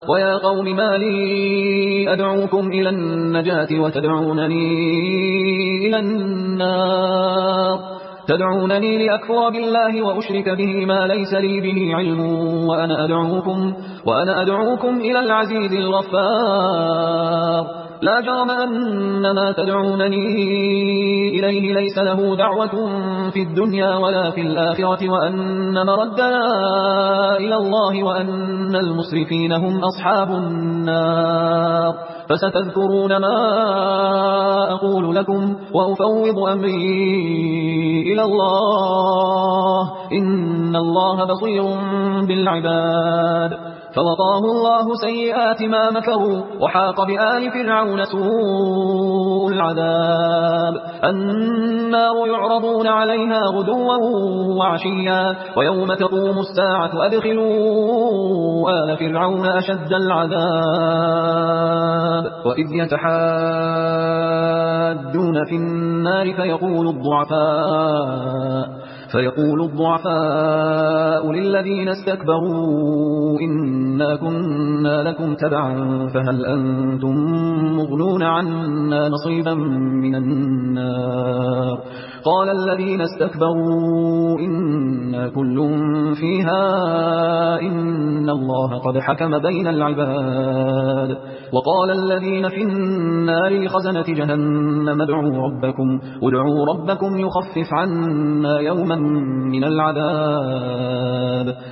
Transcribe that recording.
ويا قوم ما لي أدعوكم إلى النجاة وتدعونني إلى النار تدعونني لأكفر بالله وأشرك به ما ليس لي به علم وأنا أدعوكم إلى العزيز الغفار لا جرم أن ما تدعونني إليه ليس له دعوة في الدنيا ولا في الآخرة وأن مردنا إلى الله وأن المسرفين هم أصحاب النار فستذكرون ما أقول لكم وأفوض أمري إلى الله إن الله بصير بالعباد فوقاه الله سيئات ما مكروا وحاق بآل فرعون سوء العذاب النار يعرضون عليها غدوا وعشيا ويوم تقوم الساعة أدخلوا آل فرعون أشد العذاب وإذ يتحاجون في النار فيقول الضعفاء للذين استكبروا إنا كنا لكم تبعا فهل أنتم مغنون عنا نصيبا من النار قال الذين استكبروا إنا كل فيها إن الله قد حكم بين العباد وقال الذين في النار لخزنة جهنم ادعوا ربكم يخفف عنا يوما من العذاب